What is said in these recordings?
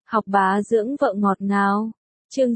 Học bá dưỡng vợ ngọt ngào. Chương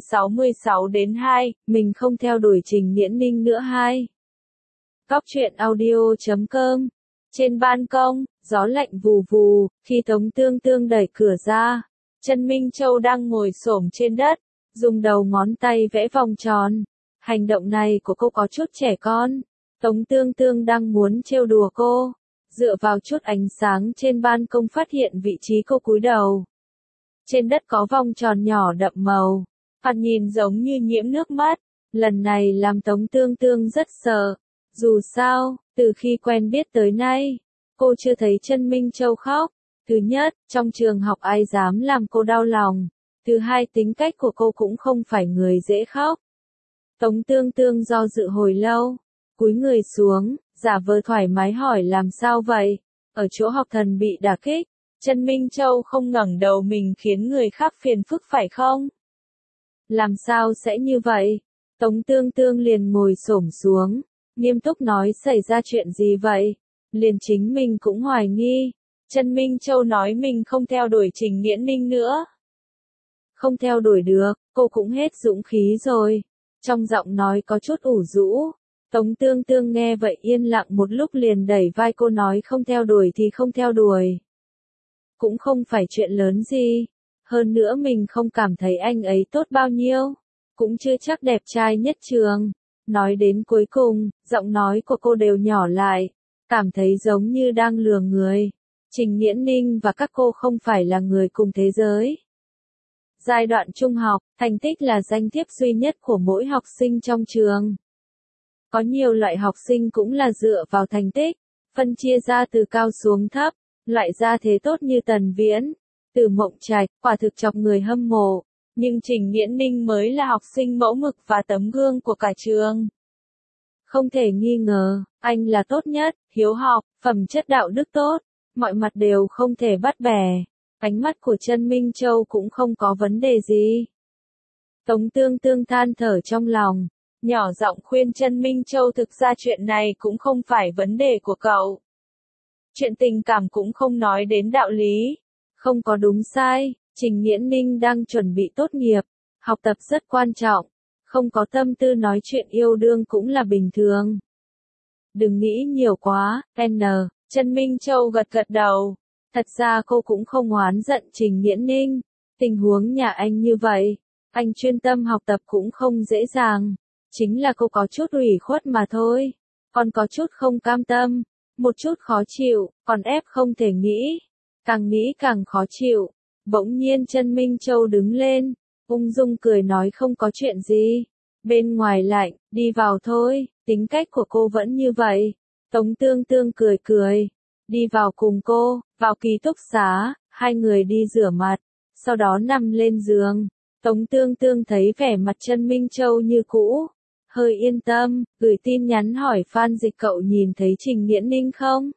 66-2, mình không theo đuổi Trình Nghiễn Ninh nữa 2. Góc truyện audio.com. Trên ban công, gió lạnh vù vù, khi Tống Tương Tương đẩy cửa ra, Trân Minh Châu đang ngồi xổm trên đất, dùng đầu ngón tay vẽ vòng tròn. Hành động này của cô có chút trẻ con. Tống Tương Tương đang muốn trêu đùa cô, dựa vào chút ánh sáng trên ban công phát hiện vị trí cô cúi đầu. Trên đất có vòng tròn nhỏ đậm màu, thoạt nhìn giống như nhiễm nước mắt. Lần này làm Tống Tương Tương rất sợ. Dù sao, từ khi quen biết tới nay, cô chưa thấy Trân Minh Châu khóc. Thứ nhất, trong trường học ai dám làm cô đau lòng. Thứ hai, tính cách của cô cũng không phải người dễ khóc. Tống Tương Tương do dự hồi lâu, cúi người xuống, giả vờ thoải mái hỏi làm sao vậy? Ở chỗ học thần bị đả kích, Trân Minh Châu không ngẩng đầu mình khiến người khác phiền phức phải không? Làm sao sẽ như vậy? Tống Tương Tương liền ngồi xổm xuống, nghiêm túc nói xảy ra chuyện gì vậy? Liền chính mình cũng hoài nghi. Trân Minh Châu nói mình không theo đuổi Trình Nghiễn Ninh nữa. Không theo đuổi được, cô cũng hết dũng khí rồi. Trong giọng nói có chút ủ rũ. Tống Tương Tương nghe vậy yên lặng một lúc liền đẩy vai cô nói không theo đuổi thì không theo đuổi. Cũng không phải chuyện lớn gì. Hơn nữa mình không cảm thấy anh ấy tốt bao nhiêu. Cũng chưa chắc đẹp trai nhất trường. Nói đến cuối cùng, giọng nói của cô đều nhỏ lại. Cảm thấy giống như đang lừa người. Trình Nghiễn Ninh và các cô không phải là người cùng thế giới. Giai đoạn trung học, thành tích là danh thiếp duy nhất của mỗi học sinh trong trường. Có nhiều loại học sinh cũng là dựa vào thành tích, phân chia ra từ cao xuống thấp, loại ra thế tốt như Tần Viễn, Từ Mộng Trạch, quả thực chọc người hâm mộ. Nhưng Trình Nghiễn Ninh mới là học sinh mẫu mực và tấm gương của cả trường. Không thể nghi ngờ, anh là tốt nhất, hiếu học, phẩm chất đạo đức tốt, mọi mặt đều không thể bắt bẻ. Ánh mắt của Trân Minh Châu cũng không có vấn đề gì. Tống Tương Tương than thở trong lòng, nhỏ giọng khuyên Trân Minh Châu thực ra chuyện này cũng không phải vấn đề của cậu. Chuyện tình cảm cũng không nói đến đạo lý. Không có đúng sai, Trình Nghiễn Ninh đang chuẩn bị tốt nghiệp, học tập rất quan trọng. Không có tâm tư nói chuyện yêu đương cũng là bình thường. Đừng nghĩ nhiều quá, Trân Minh Châu gật gật đầu. Thật ra cô cũng không oán giận Trình Nghiễn Ninh. Tình huống nhà anh như vậy, anh chuyên tâm học tập cũng không dễ dàng. Chính là cô có chút ủy khuất mà thôi. Còn có chút không cam tâm, một chút khó chịu, còn ép không thể nghĩ. Càng nghĩ càng khó chịu. Bỗng nhiên Trân Minh Châu đứng lên, ung dung cười nói không có chuyện gì. Bên ngoài lạnh, đi vào thôi, tính cách của cô vẫn như vậy. Tống Tương Tương cười cười, đi vào cùng cô, vào ký túc xá, hai người đi rửa mặt, sau đó nằm lên giường. Tống Tương Tương thấy vẻ mặt Trân Minh Châu như cũ, hơi yên tâm, gửi tin nhắn hỏi Phan Dịch cậu nhìn thấy Trình Nghiễn Ninh không?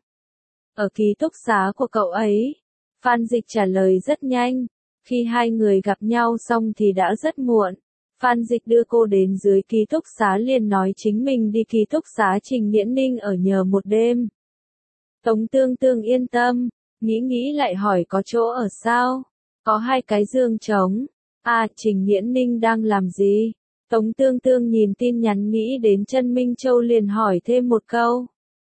Ở ký túc xá của cậu ấy. Phan Dịch trả lời rất nhanh, khi hai người gặp nhau xong thì đã rất muộn. Phan Dịch đưa cô đến dưới ký túc xá liền nói chính mình đi ký túc xá Trình Nghiễn Ninh ở nhờ một đêm. Tống Tương Tương yên tâm, nghĩ lại hỏi có chỗ ở sao? Có hai cái giường trống. Trình Nghiễn Ninh đang làm gì? Tống Tương Tương nhìn tin nhắn nghĩ đến Trân Minh Châu liền hỏi thêm một câu.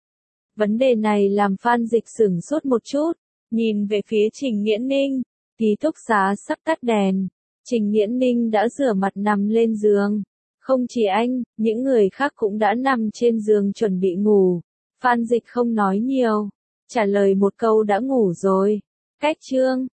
Vấn đề này làm Phan Dịch sửng sốt một chút, nhìn về phía Trình Nghiễn Ninh. Ký túc xá sắp tắt đèn. Trình Nghiễn Ninh đã rửa mặt nằm lên giường. Không chỉ anh, những người khác cũng đã nằm trên giường chuẩn bị ngủ. Phan Dịch không nói nhiều, trả lời một câu đã ngủ rồi. Cách chương